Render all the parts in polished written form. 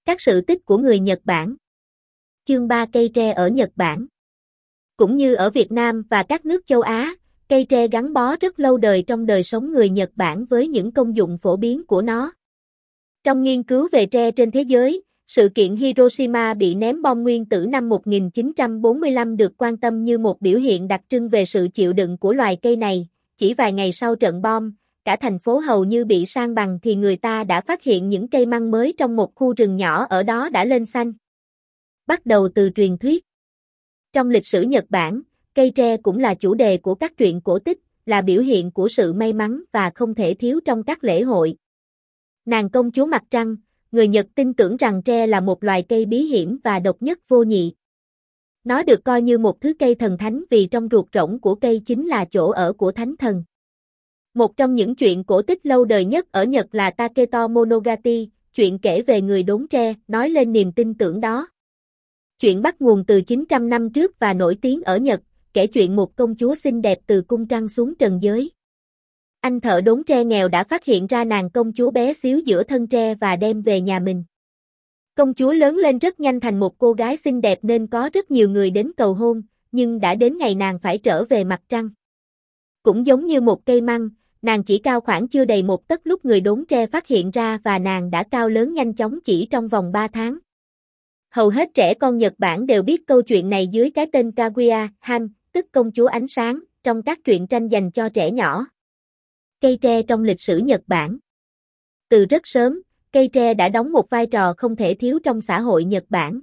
Các sự tích của người Nhật Bản. Chương 3 Cây tre ở Nhật Bản. Cũng như ở Việt Nam và các nước châu Á, cây tre gắn bó rất lâu đời trong đời sống người Nhật Bản với những công dụng phổ biến của nó. Trong nghiên cứu về tre trên thế giới, sự kiện Hiroshima bị ném bom nguyên tử năm 1945 được quan tâm như một biểu hiện đặc trưng về sự chịu đựng của loài cây này. Chỉ vài ngày sau trận bom, cả thành phố hầu như bị san bằng thì người ta đã phát hiện những cây măng mới trong một khu rừng nhỏ ở đó đã lên xanh. Bắt đầu từ truyền thuyết. Trong lịch sử Nhật Bản, cây tre cũng là chủ đề của các truyện cổ tích, là biểu hiện của sự may mắn và không thể thiếu trong các lễ hội. Nàng công chúa mặt trăng, người Nhật tin tưởng rằng tre là một loài cây bí hiểm và độc nhất vô nhị. Nó được coi như một thứ cây thần thánh vì trong ruột rỗng của cây chính là chỗ ở của thánh thần. Một trong những chuyện cổ tích lâu đời nhất ở Nhật là Taketo Monogatari, chuyện kể về người đốn tre, nói lên niềm tin tưởng đó. Chuyện bắt nguồn từ 900 năm trước và nổi tiếng ở Nhật, kể chuyện một công chúa xinh đẹp từ cung trăng xuống trần giới. Anh thợ đốn tre nghèo đã phát hiện ra nàng công chúa bé xíu giữa thân tre và đem về nhà mình. Công chúa lớn lên rất nhanh thành một cô gái xinh đẹp nên có rất nhiều người đến cầu hôn, nhưng đã đến ngày nàng phải trở về mặt trăng. Cũng giống như một cây măng, nàng chỉ cao khoảng chưa đầy một tấc lúc người đốn tre phát hiện ra và nàng đã cao lớn nhanh chóng chỉ trong vòng 3 tháng. Hầu hết trẻ con Nhật Bản đều biết câu chuyện này dưới cái tên Kaguya Han, tức công chúa ánh sáng, trong các truyện tranh dành cho trẻ nhỏ. Cây tre trong lịch sử Nhật Bản. Từ rất sớm, cây tre đã đóng một vai trò không thể thiếu trong xã hội Nhật Bản.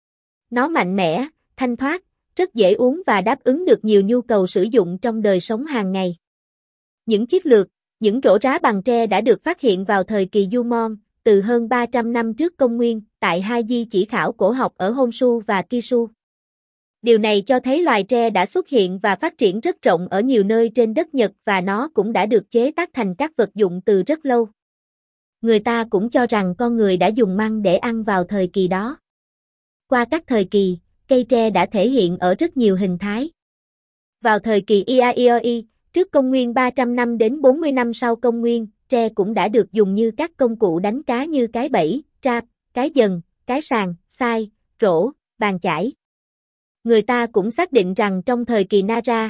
Nó mạnh mẽ, thanh thoát, rất dễ uống và đáp ứng được nhiều nhu cầu sử dụng trong đời sống hàng ngày. Những chiếc lược, những rổ rá bằng tre đã được phát hiện vào thời kỳ Jumon, từ hơn 300 năm trước công nguyên, tại hai di chỉ khảo cổ học ở Honshu và Kyushu. Điều này cho thấy loài tre đã xuất hiện và phát triển rất rộng ở nhiều nơi trên đất Nhật và nó cũng đã được chế tác thành các vật dụng từ rất lâu. Người ta cũng cho rằng con người đã dùng măng để ăn vào thời kỳ đó. Qua các thời kỳ, cây tre đã thể hiện ở rất nhiều hình thái. Vào thời kỳ Iaeoi, trước công nguyên 300 năm đến 40 năm sau công nguyên, tre cũng đã được dùng như các công cụ đánh cá như cái bẫy, trap, cái dần, cái sàng, sai, rổ, bàn chải. Người ta cũng xác định rằng trong thời kỳ Nara,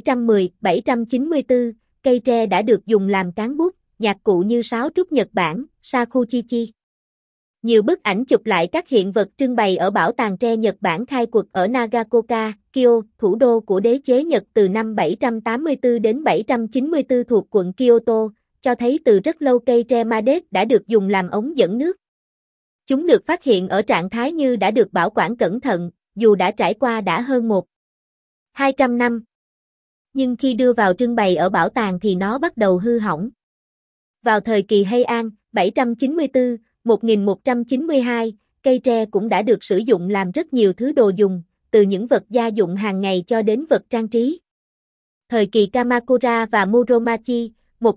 710-794, cây tre đã được dùng làm cán bút, nhạc cụ như sáo trúc Nhật Bản, shakuchichi. Nhiều bức ảnh chụp lại các hiện vật trưng bày ở bảo tàng tre Nhật Bản khai quật ở Nagaoka, Kyo, thủ đô của đế chế Nhật từ năm 784 đến 794 thuộc quận Kyoto, cho thấy từ rất lâu cây tre Madet đã được dùng làm ống dẫn nước. Chúng được phát hiện ở trạng thái như đã được bảo quản cẩn thận, dù đã trải qua đã hơn 200 năm. Nhưng khi đưa vào trưng bày ở bảo tàng thì nó bắt đầu hư hỏng. Vào thời kỳ Heian, 794-1192, cây tre cũng đã được sử dụng làm rất nhiều thứ đồ dùng, từ những vật gia dụng hàng ngày cho đến vật trang trí. Thời kỳ Kamakura và Muromachi,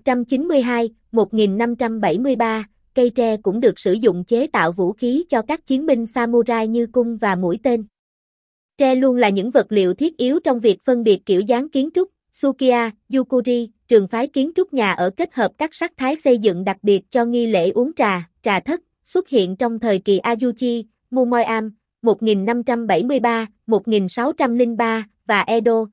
192-1573, cây tre cũng được sử dụng chế tạo vũ khí cho các chiến binh samurai như cung và mũi tên. Tre luôn là những vật liệu thiết yếu trong việc phân biệt kiểu dáng kiến trúc, Sukiya, Yukuri, trường phái kiến trúc nhà ở kết hợp các sắc thái xây dựng đặc biệt cho nghi lễ uống trà, trà thất, xuất hiện trong thời kỳ Ajuchi, Mumoyam, 1573-1603 và Edo,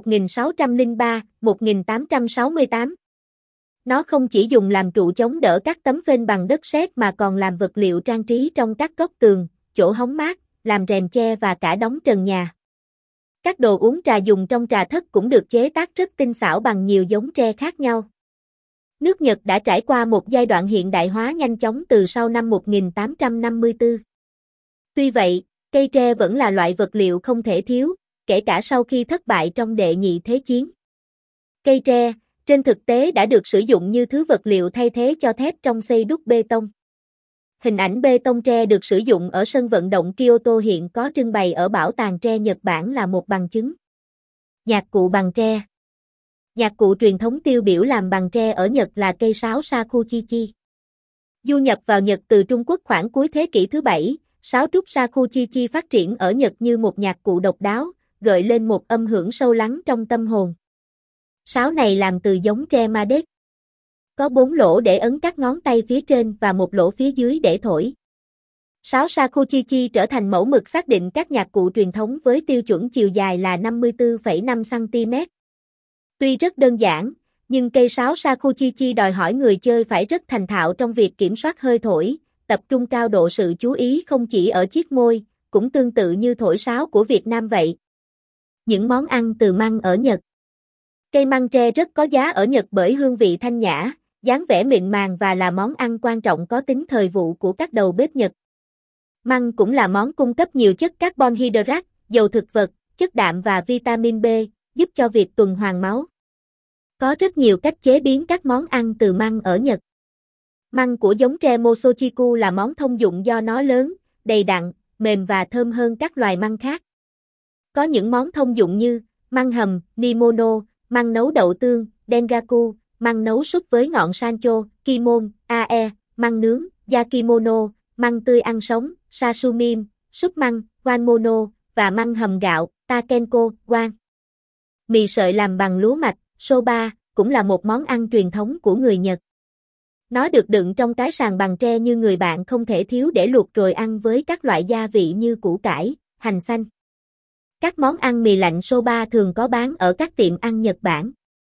1603-1868. Nó không chỉ dùng làm trụ chống đỡ các tấm phên bằng đất sét mà còn làm vật liệu trang trí trong các góc tường, chỗ hóng mát, làm rèm che và cả đóng trần nhà. Các đồ uống trà dùng trong trà thất cũng được chế tác rất tinh xảo bằng nhiều giống tre khác nhau. Nước Nhật đã trải qua một giai đoạn hiện đại hóa nhanh chóng từ sau năm 1854. Tuy vậy, cây tre vẫn là loại vật liệu không thể thiếu, kể cả sau khi thất bại trong Đệ Nhị Thế Chiến. Cây tre, trên thực tế đã được sử dụng như thứ vật liệu thay thế cho thép trong xây đúc bê tông. Hình ảnh bê tông tre được sử dụng ở sân vận động Kyoto hiện có trưng bày ở Bảo tàng tre Nhật Bản là một bằng chứng. Nhạc cụ bằng tre. Nhạc cụ truyền thống tiêu biểu làm bằng tre ở Nhật là cây sáo shakuchichi. Du nhập vào Nhật từ Trung Quốc khoảng cuối thế kỷ thứ 7, sáo trúc shakuchichi phát triển ở Nhật như một nhạc cụ độc đáo, gợi lên một âm hưởng sâu lắng trong tâm hồn. Sáo này làm từ giống tre Madet. Có 4 lỗ để ấn các ngón tay phía trên và một lỗ phía dưới để thổi. Sáo Shakuchichi trở thành mẫu mực xác định các nhạc cụ truyền thống với tiêu chuẩn chiều dài là 54,5 cm. Tuy rất đơn giản, nhưng cây sáo Shakuchichi đòi hỏi người chơi phải rất thành thạo trong việc kiểm soát hơi thổi, tập trung cao độ sự chú ý không chỉ ở chiếc môi, cũng tương tự như thổi sáo của Việt Nam vậy. Những món ăn từ măng ở Nhật. Cây măng tre rất có giá ở Nhật bởi hương vị thanh nhã, dáng vẻ mịn màng và là món ăn quan trọng có tính thời vụ của các đầu bếp Nhật. Măng cũng là món cung cấp nhiều chất carbon hydrate, dầu thực vật, chất đạm và vitamin B, giúp cho việc tuần hoàn máu. Có rất nhiều cách chế biến các món ăn từ măng ở Nhật. Măng của giống tre Mosochiku là món thông dụng do nó lớn, đầy đặn, mềm và thơm hơn các loài măng khác. Có những món thông dụng như măng hầm, nimono, măng nấu đậu tương, dengaku, măng nấu súp với ngọn sancho, kimon, ae, măng nướng, yakimono, măng tươi ăn sống, sashimi, súp măng, wanmono, và măng hầm gạo, takenko, wan. Mì sợi làm bằng lúa mạch, soba, cũng là một món ăn truyền thống của người Nhật. Nó được đựng trong cái sàng bằng tre như người bạn không thể thiếu để luộc rồi ăn với các loại gia vị như củ cải, hành xanh. Các món ăn mì lạnh soba thường có bán ở các tiệm ăn Nhật Bản.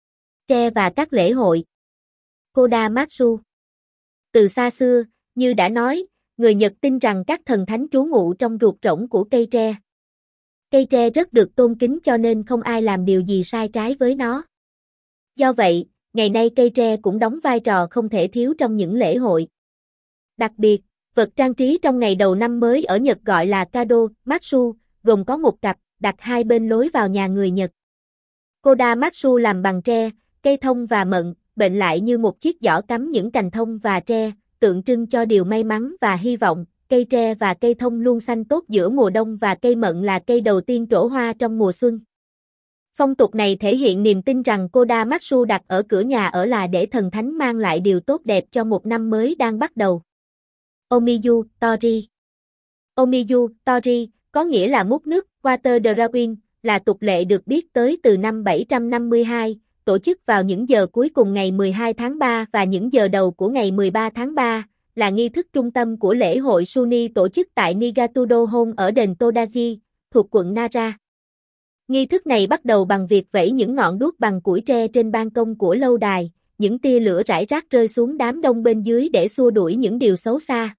Tre và các lễ hội. Kodamatsu. Từ xa xưa, như đã nói, người Nhật tin rằng các thần thánh trú ngụ trong ruột rỗng của cây tre. Cây tre rất được tôn kính cho nên không ai làm điều gì sai trái với nó. Do vậy, ngày nay cây tre cũng đóng vai trò không thể thiếu trong những lễ hội. Đặc biệt, vật trang trí trong ngày đầu năm mới ở Nhật gọi là Kado Matsu, gồm có một cặp, đặt hai bên lối vào nhà người Nhật. Kodamatsu làm bằng tre, cây thông và mận, bệnh lại như một chiếc giỏ cắm những cành thông và tre, tượng trưng cho điều may mắn và hy vọng. Cây tre và cây thông luôn xanh tốt giữa mùa đông và cây mận là cây đầu tiên trổ hoa trong mùa xuân. Phong tục này thể hiện niềm tin rằng Kodamatsu đặt ở cửa nhà ở là để thần thánh mang lại điều tốt đẹp cho một năm mới đang bắt đầu. Omiyu Tori. Omiyu Tori có nghĩa là múc nước, water drawing, là tục lệ được biết tới từ năm 752, tổ chức vào những giờ cuối cùng ngày 12 tháng 3 và những giờ đầu của ngày 13 tháng 3, là nghi thức trung tâm của lễ hội Shuni tổ chức tại Nigatudo Hon ở đền Todaji, thuộc quận Nara. Nghi thức này bắt đầu bằng việc vẩy những ngọn đuốc bằng củi tre trên ban công của lâu đài, những tia lửa rải rác rơi xuống đám đông bên dưới để xua đuổi những điều xấu xa.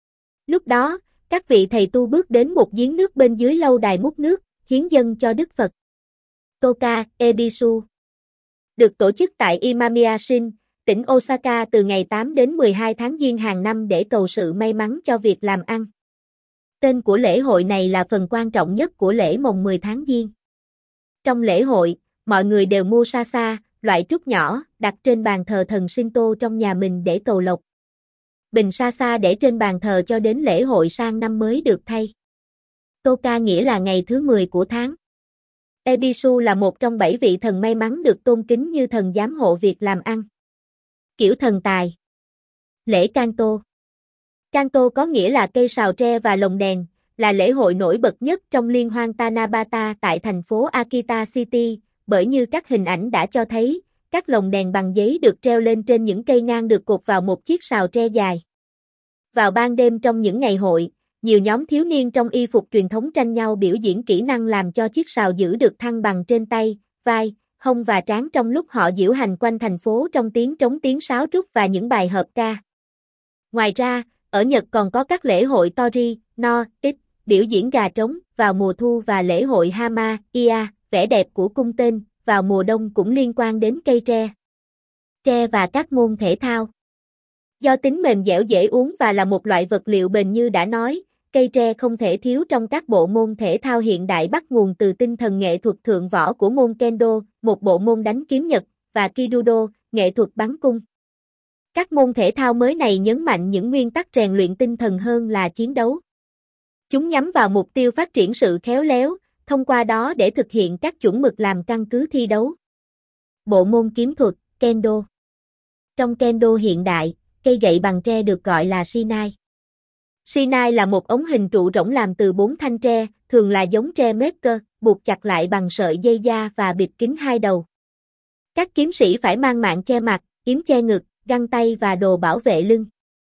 Lúc đó, các vị thầy tu bước đến một giếng nước bên dưới lâu đài múc nước, hiến dâng cho Đức Phật. Toka Ebisu được tổ chức tại Imamiya-shin, tỉnh Osaka từ ngày 8 đến 12 tháng Giêng hàng năm để cầu sự may mắn cho việc làm ăn. Tên của lễ hội này là phần quan trọng nhất của lễ mồng 10 tháng Giêng. Trong lễ hội, mọi người đều mua sasa, loại trúc nhỏ, đặt trên bàn thờ thần Shinto trong nhà mình để cầu lộc. Bình sasa để trên bàn thờ cho đến lễ hội sang năm mới được thay. Toka nghĩa là ngày thứ 10 của tháng. Ebisu là một trong 7 vị thần may mắn được tôn kính như thần giám hộ việc làm ăn. Kiểu thần tài. Lễ Kanto. Kanto có nghĩa là cây sào tre và lồng đèn, là lễ hội nổi bật nhất trong liên hoan Tanabata tại thành phố Akita City, bởi như các hình ảnh đã cho thấy, các lồng đèn bằng giấy được treo lên trên những cây ngang được cột vào một chiếc sào tre dài. Vào ban đêm trong những ngày hội, nhiều nhóm thiếu niên trong y phục truyền thống tranh nhau biểu diễn kỹ năng làm cho chiếc sào giữ được thăng bằng trên tay, vai, hông và trán trong lúc họ diễu hành quanh thành phố trong tiếng trống tiếng sáo trúc và những bài hợp ca. Ngoài ra, ở Nhật còn có các lễ hội Tori, No, Ít, biểu diễn gà trống vào mùa thu và lễ hội Hama, Ia, vẻ đẹp của cung tên, vào mùa đông cũng liên quan đến cây tre. Tre và các môn thể thao. Do tính mềm dẻo dễ uống và là một loại vật liệu bền như đã nói, cây tre không thể thiếu trong các bộ môn thể thao hiện đại bắt nguồn từ tinh thần nghệ thuật thượng võ của môn Kendo, một bộ môn đánh kiếm Nhật, và Kidudo, nghệ thuật bắn cung. Các môn thể thao mới này nhấn mạnh những nguyên tắc rèn luyện tinh thần hơn là chiến đấu. Chúng nhắm vào mục tiêu phát triển sự khéo léo, thông qua đó để thực hiện các chuẩn mực làm căn cứ thi đấu. Bộ môn kiếm thuật, Kendo. Trong Kendo hiện đại, cây gậy bằng tre được gọi là shinai. Shinai là một ống hình trụ rỗng làm từ 4 thanh tre, thường là giống tre maker, buộc chặt lại bằng sợi dây da và bịt kín hai đầu. Các kiếm sĩ phải mang mạng che mặt, yếm che ngực, găng tay và đồ bảo vệ lưng.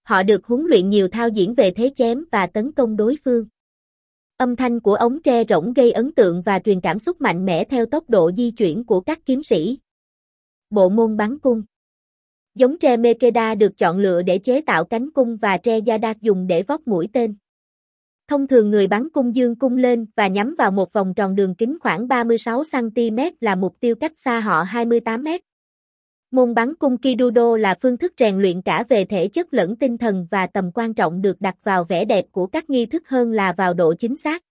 Họ được huấn luyện nhiều thao diễn về thế chém và tấn công đối phương. Âm thanh của ống tre rỗng gây ấn tượng và truyền cảm xúc mạnh mẽ theo tốc độ di chuyển của các kiếm sĩ. Bộ môn bắn cung. Giống tre Makeda được chọn lựa để chế tạo cánh cung và tre Yadak dùng để vót mũi tên. Thông thường người bắn cung giương cung lên và nhắm vào một vòng tròn đường kính khoảng 36 cm là mục tiêu cách xa họ 28 m. Môn bắn cung Kidudo là phương thức rèn luyện cả về thể chất lẫn tinh thần và tầm quan trọng được đặt vào vẻ đẹp của các nghi thức hơn là vào độ chính xác.